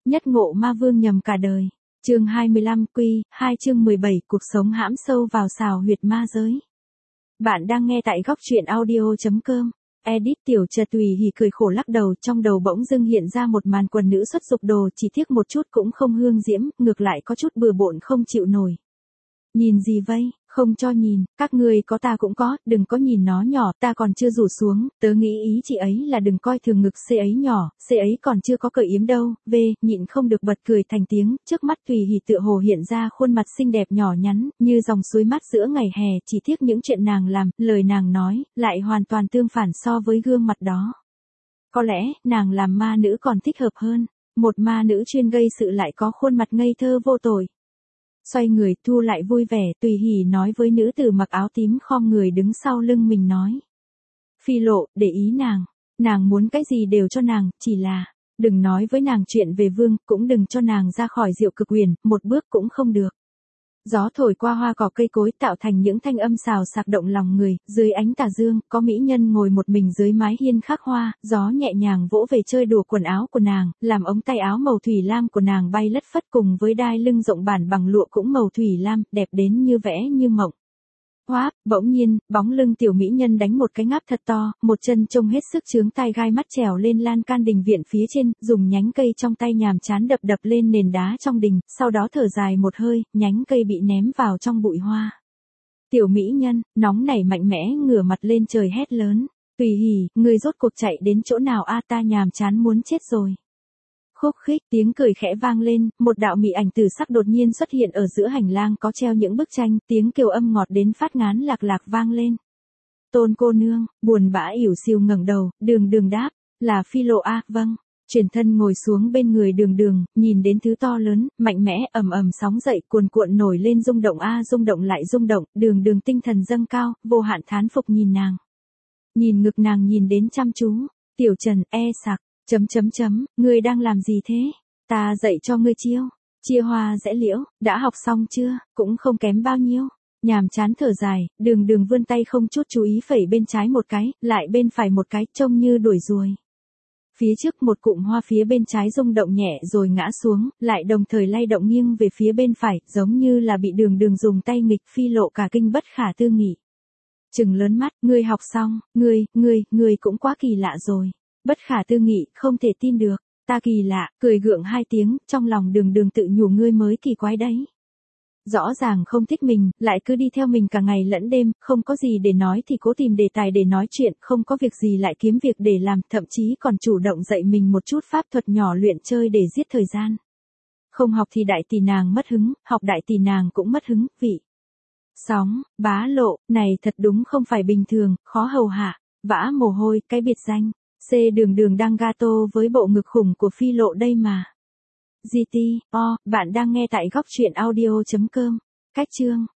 Nhất ngộ ma vương nhầm cả đời. Chương 25 Quy, 2 chương 17 cuộc sống hãm sâu vào xào huyệt ma giới. Bạn đang nghe tại góc truyện audio.com. Edit Tiểu Trật Tùy hì cười khổ lắc đầu, trong đầu bỗng dưng hiện ra một màn quần nữ xuất dục đồ, chỉ tiếc một chút cũng không hương diễm, ngược lại có chút bừa bộn không chịu nổi. Nhìn gì vây, không cho nhìn, các người có ta cũng có, đừng có nhìn nó nhỏ, ta còn chưa rủ xuống, tớ nghĩ ý chị ấy là đừng coi thường ngực C ấy nhỏ, C ấy còn chưa có cởi yếm đâu, nhịn không được bật cười thành tiếng, trước mắt Tùy hì tựa hồ hiện ra khuôn mặt xinh đẹp nhỏ nhắn, như dòng suối mát giữa ngày hè, chỉ tiếc những chuyện nàng làm, lời nàng nói, lại hoàn toàn tương phản so với gương mặt đó. Có lẽ, nàng làm ma nữ còn thích hợp hơn, một ma nữ chuyên gây sự lại có khuôn mặt ngây thơ vô tội. Xoay người thu lại vui vẻ, Tùy hỉ nói với nữ tử mặc áo tím khom người đứng sau lưng mình nói. Phi Lộ, để ý nàng muốn cái gì đều cho nàng, chỉ là, đừng nói với nàng chuyện về vương, cũng đừng cho nàng ra khỏi Diệu Cực Huyền, một bước cũng không được. Gió thổi qua hoa cỏ cây cối tạo thành những thanh âm xào xạc động lòng người, dưới ánh tà dương, có mỹ nhân ngồi một mình dưới mái hiên khắc hoa, gió nhẹ nhàng vỗ về chơi đùa quần áo của nàng, làm ống tay áo màu thủy lam của nàng bay lất phất cùng với đai lưng rộng bản bằng lụa cũng màu thủy lam, đẹp đến như vẽ như mộng. Hoáp, bỗng nhiên, bóng lưng tiểu mỹ nhân đánh một cái ngáp thật to, một chân trông hết sức chướng tai gai mắt trèo lên lan can đình viện phía trên, dùng nhánh cây trong tay nhàm chán đập đập lên nền đá trong đình, sau đó thở dài một hơi, nhánh cây bị ném vào trong bụi hoa. Tiểu mỹ nhân, nóng nảy mạnh mẽ ngửa mặt lên trời hét lớn, Tùy hỉ, người rốt cuộc chạy đến chỗ nào a, ta nhàm chán muốn chết rồi. Khúc khích, tiếng cười khẽ vang lên, một đạo mị ảnh tử sắc đột nhiên xuất hiện ở giữa hành lang có treo những bức tranh, tiếng kiều âm ngọt đến phát ngán lạc lạc vang lên. Tôn cô nương, buồn bã ỉu xìu ngẩng đầu, Đường đáp, là Phi Lộ a, vâng. Chuyển thân ngồi xuống bên người Đường, nhìn đến thứ to lớn, mạnh mẽ, ầm ầm sóng dậy, cuồn cuộn nổi lên rung động a, rung động lại rung động, Đường tinh thần dâng cao, vô hạn thán phục nhìn nàng. Nhìn ngực nàng nhìn đến chăm chú, Tiểu Trần, sặc. Ngươi đang làm gì thế? Ta dạy cho ngươi chiêu. Chia hoa rẽ liễu, đã học xong chưa? Cũng không kém bao nhiêu. Nhàm chán thở dài, Đường vươn tay không chút chú ý phẩy bên trái một cái, lại bên phải một cái, trông như đuổi ruồi. Phía trước một cụm hoa phía bên trái rung động nhẹ rồi ngã xuống, lại đồng thời lay động nghiêng về phía bên phải, giống như là bị Đường dùng tay nghịch. Phi Lộ cả kinh bất khả tư nghị. Trừng lớn mắt, ngươi học xong, ngươi cũng quá kỳ lạ rồi. Bất khả tư nghị, không thể tin được, ta kỳ lạ, cười gượng hai tiếng, trong lòng Đường tự nhủ ngươi mới kỳ quái đấy. Rõ ràng không thích mình, lại cứ đi theo mình cả ngày lẫn đêm, không có gì để nói thì cố tìm đề tài để nói chuyện, không có việc gì lại kiếm việc để làm, thậm chí còn chủ động dạy mình một chút pháp thuật nhỏ luyện chơi để giết thời gian. Không học thì đại tỷ nàng mất hứng, học đại tỷ nàng cũng mất hứng, vị. Sóng, Bá Lộ, này thật đúng không phải bình thường, khó hầu hạ, vã mồ hôi, cái biệt danh. Đường đang gato với bộ ngực khủng của Phi Lộ đây mà. Bạn đang nghe tại góc truyện audio.com. Cách chương